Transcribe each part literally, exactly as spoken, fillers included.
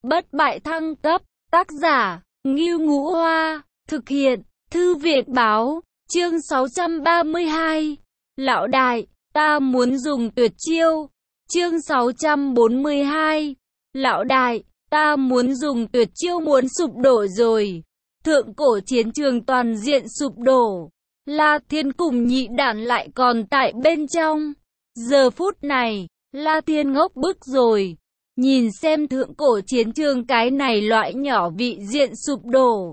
bất bại thăng cấp, tác giả, Ngưu Ngũ Hoa, thực hiện, Thư viện Báo, chương sáu trăm ba mươi hai. Lão đại, ta muốn dùng tuyệt chiêu. Chương sáu trăm bốn mươi hai. Lão đại, ta muốn dùng tuyệt chiêu muốn sụp đổ rồi. Thượng cổ chiến trường toàn diện sụp đổ. La Thiên cùng nhị đản lại còn tại bên trong. Giờ phút này, La Thiên ngốc bức rồi. Nhìn xem thượng cổ chiến trường cái này loại nhỏ vị diện sụp đổ.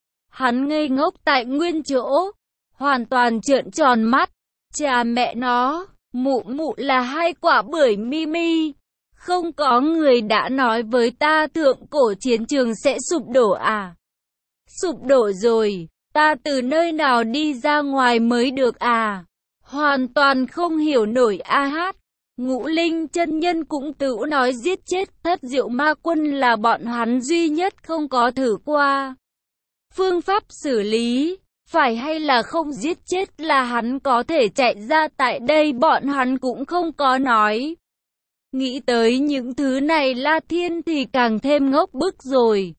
Hắn ngây ngốc tại nguyên chỗ, hoàn toàn trợn tròn mắt. Cha mẹ nó, mụ mụ là hai quả bưởi Mimi. Không có người đã nói với ta thượng cổ chiến trường sẽ sụp đổ à? Sụp đổ rồi, ta từ nơi nào đi ra ngoài mới được à? Hoàn toàn không hiểu nổi a hát. Ngũ Linh chân nhân cũng tự nói giết chết Thất Diệu Ma Quân là bọn hắn duy nhất không có thử qua. Phương pháp xử lý, phải hay là không giết chết là hắn có thể chạy ra tại đây bọn hắn cũng không có nói. Nghĩ tới những thứ này La Thiên thì càng thêm ngốc bức rồi.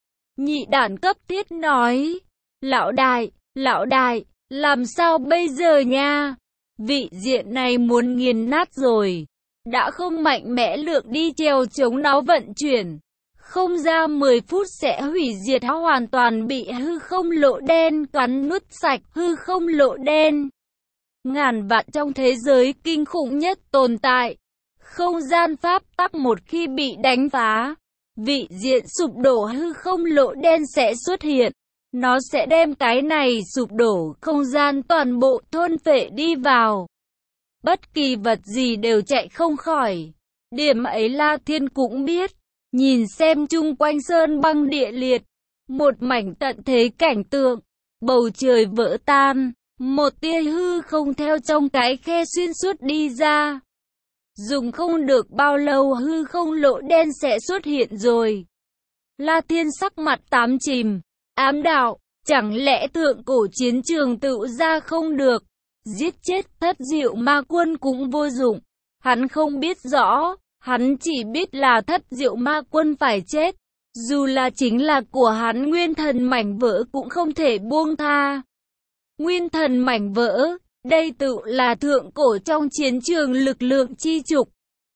Nhị đản cấp thiết nói, lão đại, lão đại, làm sao bây giờ nha? Vị diện này muốn nghiền nát rồi. Đã không mạnh mẽ lượng đi treo chống nó vận chuyển. Không ra mười phút sẽ hủy diệt, hoàn toàn bị hư không lộ đen cắn nuốt sạch. Hư không lộ đen, ngàn vạn trong thế giới kinh khủng nhất tồn tại. Không gian pháp tắc một khi bị đánh phá, vị diện sụp đổ, hư không lộ đen sẽ xuất hiện. Nó sẽ đem cái này sụp đổ không gian toàn bộ thôn phệ đi vào. Bất kỳ vật gì đều chạy không khỏi. Điểm ấy La Thiên cũng biết. Nhìn xem chung quanh sơn băng địa liệt. Một mảnh tận thế cảnh tượng. Bầu trời vỡ tan. Một tia hư không theo trong cái khe xuyên suốt đi ra. Dùng không được bao lâu hư không lộ đen sẽ xuất hiện rồi. La Thiên sắc mặt tám chìm. Ám đạo, chẳng lẽ thượng cổ chiến trường tự ra không được? Giết chết Thất Diệu Ma Quân cũng vô dụng. Hắn không biết rõ, hắn chỉ biết là Thất Diệu Ma Quân phải chết. Dù là chính là của hắn nguyên thần mảnh vỡ cũng không thể buông tha. Nguyên thần mảnh vỡ, đây tự là thượng cổ trong chiến trường lực lượng chi trục.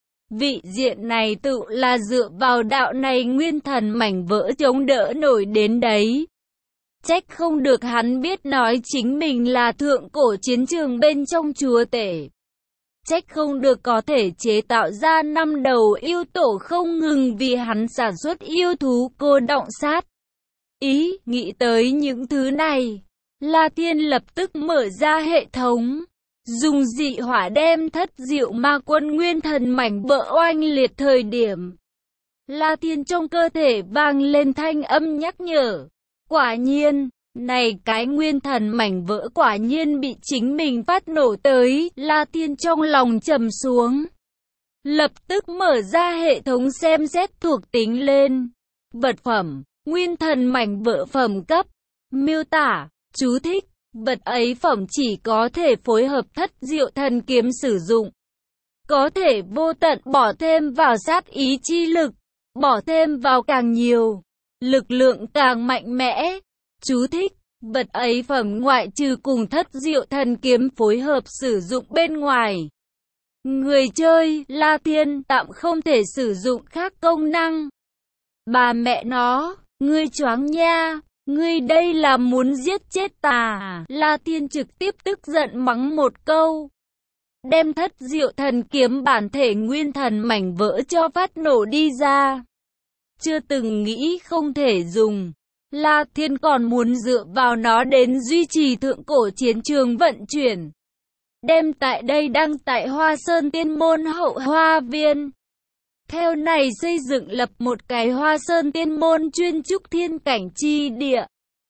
Vị diện này tự là dựa vào đạo này nguyên thần mảnh vỡ chống đỡ nổi đến đấy. Trách không được hắn biết nói chính mình là thượng cổ chiến trường bên trong chúa tể. Trách không được có thể chế tạo ra năm đầu yêu tổ không ngừng vì hắn sản xuất yêu thú cô động sát. Ý, nghĩ tới những thứ này, La Thiên lập tức mở ra hệ thống. Dùng dị hỏa đem Thất Diệu Ma Quân nguyên thần mảnh vỡ oanh liệt thời điểm. La Thiên trong cơ thể vang lên thanh âm nhắc nhở. Quả nhiên, này cái nguyên thần mảnh vỡ quả nhiên bị chính mình phát nổ tới, La Thiên trong lòng trầm xuống. Lập tức mở ra hệ thống xem xét thuộc tính lên. Vật phẩm, nguyên thần mảnh vỡ phẩm cấp. Miêu tả, chú thích, vật ấy phẩm chỉ có thể phối hợp Thất Diệu thần kiếm sử dụng. Có thể vô tận bỏ thêm vào sát ý chi lực, bỏ thêm vào càng nhiều. Lực lượng càng mạnh mẽ. Chú thích, vật ấy phẩm ngoại trừ cùng Thất Diệu thần kiếm phối hợp sử dụng bên ngoài. Người chơi, La Thiên, tạm không thể sử dụng khác công năng. Bà mẹ nó, ngươi choáng nha, ngươi đây là muốn giết chết ta. La Thiên trực tiếp tức giận mắng một câu. Đem Thất Diệu thần kiếm bản thể nguyên thần mảnh vỡ cho phát nổ đi ra. Chưa từng nghĩ không thể dùng. La Thiên còn muốn dựa vào nó đến duy trì thượng cổ chiến trường vận chuyển. Đem tại đây đăng tại Hoa Sơn Tiên Môn hậu hoa viên. Theo này xây dựng lập một cái Hoa Sơn Tiên Môn chuyên trúc thiên cảnh chi địa.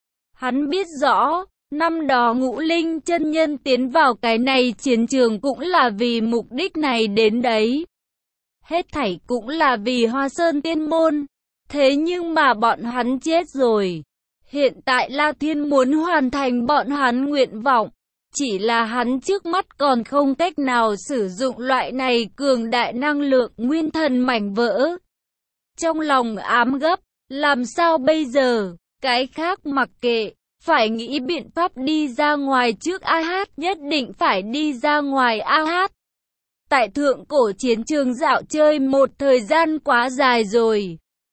Hắn biết rõ, năm đó Ngũ Linh chân nhân tiến vào cái này chiến trường cũng là vì mục đích này đến đấy. Hết thảy cũng là vì Hoa Sơn Tiên Môn. Thế nhưng mà bọn hắn chết rồi. Hiện tại La Thiên muốn hoàn thành bọn hắn nguyện vọng. Chỉ là hắn trước mắt còn không cách nào sử dụng loại này cường đại năng lượng nguyên thần mảnh vỡ. Trong lòng ám gấp, làm sao bây giờ, cái khác mặc kệ, phải nghĩ biện pháp đi ra ngoài trước a hát, nhất định phải đi ra ngoài a hát. Tại thượng cổ chiến trường dạo chơi một thời gian quá dài rồi.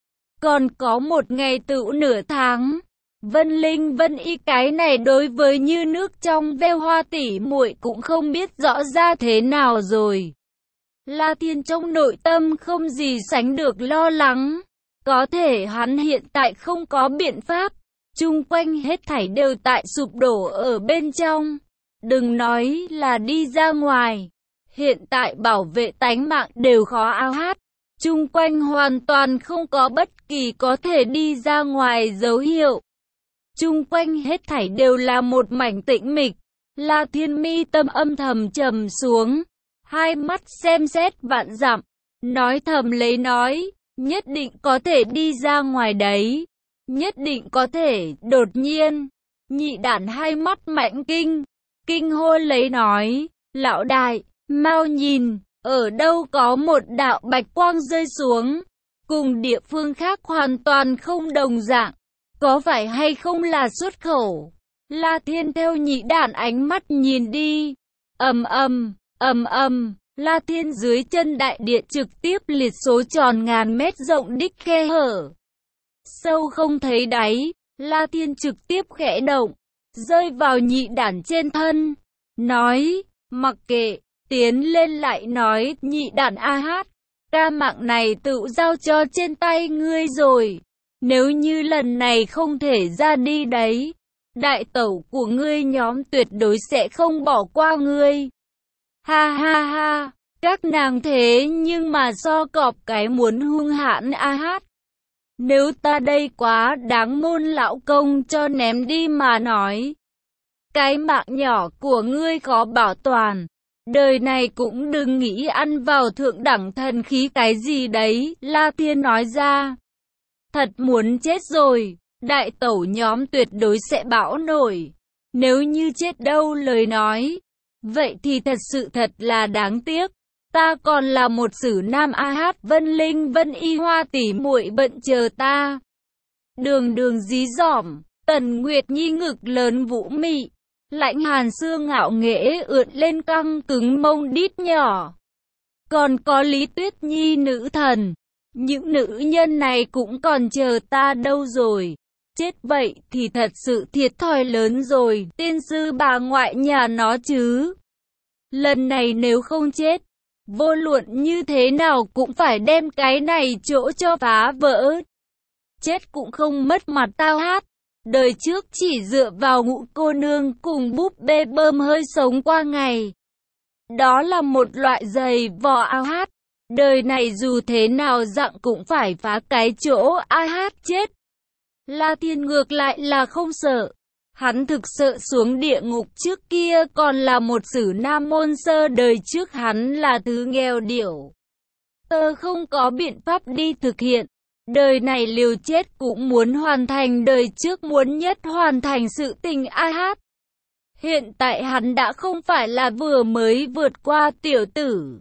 Còn có một ngày tựu nửa tháng. Vân Linh Vân Y cái này đối với như nước trong veo Hoa tỷ muội cũng không biết rõ ra thế nào rồi. La Thiên trong nội tâm không gì sánh được lo lắng. Có thể hắn hiện tại không có biện pháp. Chung quanh hết thảy đều tại sụp đổ ở bên trong. Đừng nói là đi ra ngoài. Hiện tại bảo vệ tánh mạng đều khó a hát. Chung quanh hoàn toàn không có bất kỳ có thể đi ra ngoài dấu hiệu. Chung quanh hết thảy đều là một mảnh tĩnh mịch. La Thiên mi tâm âm thầm trầm xuống. Hai mắt xem xét vạn dặm. Nói thầm lấy nói. Nhất định có thể đi ra ngoài đấy. Nhất định có thể. Đột nhiên. Nhị đản hai mắt mạnh kinh. Kinh hô lấy nói. Lão đại. Mau nhìn. Ở đâu có một đạo bạch quang rơi xuống. Cùng địa phương khác hoàn toàn không đồng dạng. Có phải hay không là xuất khẩu? La Thiên theo nhị đản ánh mắt nhìn đi. Ầm ầm, ầm ầm, La Thiên dưới chân đại địa trực tiếp liệt số tròn ngàn mét rộng đích khe hở. Sâu không thấy đáy, La Thiên trực tiếp khẽ động, rơi vào nhị đản trên thân. Nói, mặc kệ, tiến lên lại nói, nhị đản a hát, ca mạng này tự giao cho trên tay ngươi rồi. Nếu như lần này không thể ra đi đấy, đại tẩu của ngươi nhóm tuyệt đối sẽ không bỏ qua ngươi. Ha ha ha, các nàng thế nhưng mà so cọp cái muốn hung hãn a hát. Nếu ta đây quá đáng môn lão công cho ném đi mà nói. Cái mạng nhỏ của ngươi khó bảo toàn. Đời này cũng đừng nghĩ ăn vào thượng đẳng thần khí cái gì đấy, La Thiên nói ra. Thật muốn chết rồi, đại tẩu nhóm tuyệt đối sẽ bão nổi. Nếu như chết đâu lời nói, vậy thì thật sự thật là đáng tiếc. Ta còn là một sử nam a hát, Vân Linh Vân Y Hoa tỷ muội bận chờ ta. Đường đường dí dỏm, Tần Nguyệt Nhi ngực lớn vũ mị. Lãnh Hàn xương ngạo nghễ ượn lên căng cứng mông đít nhỏ. Còn có Lý Tuyết Nhi nữ thần. Những nữ nhân này cũng còn chờ ta đâu rồi. Chết vậy thì thật sự thiệt thòi lớn rồi. Tiên sư bà ngoại nhà nó chứ. Lần này nếu không chết, vô luận như thế nào cũng phải đem cái này chỗ cho phá vỡ. Chết cũng không mất mặt tao hát. Đời trước chỉ dựa vào ngũ cô nương cùng búp bê bơm hơi sống qua ngày. Đó là một loại giày vò a hát. Đời này dù thế nào dặn cũng phải phá cái chỗ a hát chết. La Thiên ngược lại là không sợ. Hắn thực sợ xuống địa ngục trước kia còn là một sử nam môn sơ, đời trước hắn là thứ nghèo điểu. Tớ không có biện pháp đi thực hiện. Đời này liều chết cũng muốn hoàn thành đời trước muốn nhất hoàn thành sự tình a hát. Hiện tại hắn đã không phải là vừa mới vượt qua tiểu tử.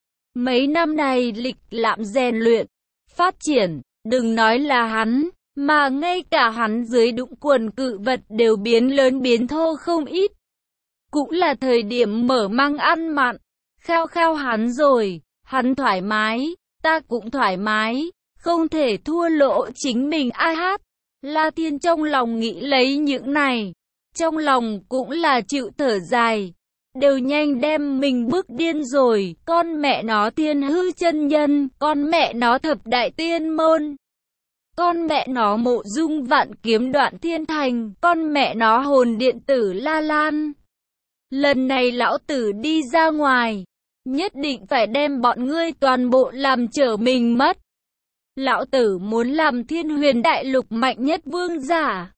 Mấy năm này lịch lãm rèn luyện, phát triển, đừng nói là hắn, mà ngay cả hắn dưới đũng quần cự vật đều biến lớn biến thô không ít. Cũng là thời điểm mở mang ăn mặn, khao khao hắn rồi, hắn thoải mái, ta cũng thoải mái. Không thể thua lỗ chính mình a hát. La Thiên trong lòng nghĩ lấy những này. Trong lòng cũng là chịu thở dài. Đều nhanh đem mình bức điên rồi. Con mẹ nó Thiên Hư chân nhân. Con mẹ nó Thập Đại Tiên Môn. Con mẹ nó Mộ Dung Vạn Kiếm Đoạn Thiên Thành. Con mẹ nó Hồn Điện Tử La Lan. Lần này lão tử đi ra ngoài. Nhất định phải đem bọn ngươi toàn bộ làm trở mình mất. Lão tử muốn làm Thiên Huyền Đại Lục mạnh nhất vương giả.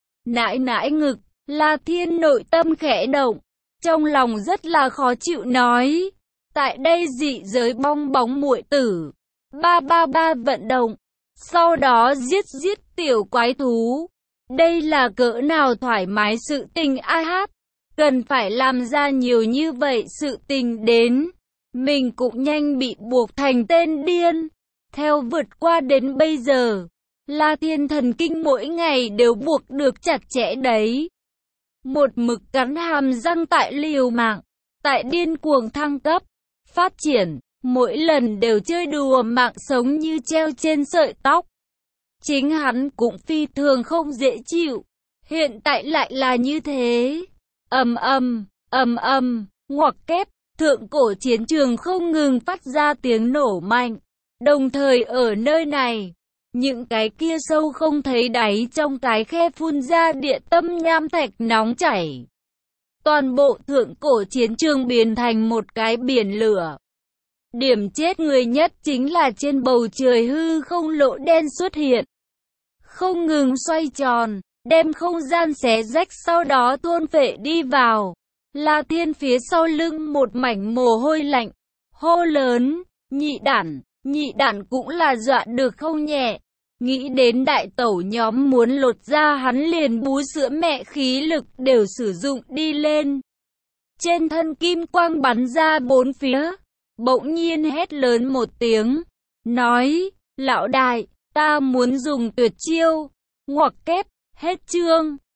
Nãi nãi ngực, La Thiên nội tâm khẽ động. Trong lòng rất là khó chịu nói. Tại đây dị giới bong bóng muội tử. Ba ba ba vận động. Sau đó giết giết tiểu quái thú. Đây là cỡ nào thoải mái sự tình a hát. Cần phải làm ra nhiều như vậy sự tình đến. Mình cũng nhanh bị buộc thành tên điên. Theo vượt qua đến bây giờ, La Thiên thần kinh mỗi ngày đều buộc được chặt chẽ đấy. Một mực cắn hàm răng tại liều mạng, tại điên cuồng thăng cấp, phát triển, mỗi lần đều chơi đùa mạng sống như treo trên sợi tóc. Chính hắn cũng phi thường không dễ chịu, hiện tại lại là như thế. Ầm ầm, ầm ầm, ngoặc kép, thượng cổ chiến trường không ngừng phát ra tiếng nổ mạnh. Đồng thời ở nơi này, những cái kia sâu không thấy đáy trong cái khe phun ra địa tâm nham thạch nóng chảy. Toàn bộ thượng cổ chiến trường biến thành một cái biển lửa. Điểm chết người nhất chính là trên bầu trời hư không lỗ đen xuất hiện. Không ngừng xoay tròn, đem không gian xé rách sau đó thôn phệ đi vào. La Thiên phía sau lưng một mảnh mồ hôi lạnh, hô lớn, nhị đản, nhị đản cũng là dọa được không nhẹ. Nghĩ đến đại tẩu nhóm muốn lột ra hắn liền bú sữa mẹ khí lực đều sử dụng đi lên. Trên thân kim quang bắn ra bốn phía, bỗng nhiên hét lớn một tiếng, nói, lão đại, ta muốn dùng tuyệt chiêu, ngoặc kép, hết chương.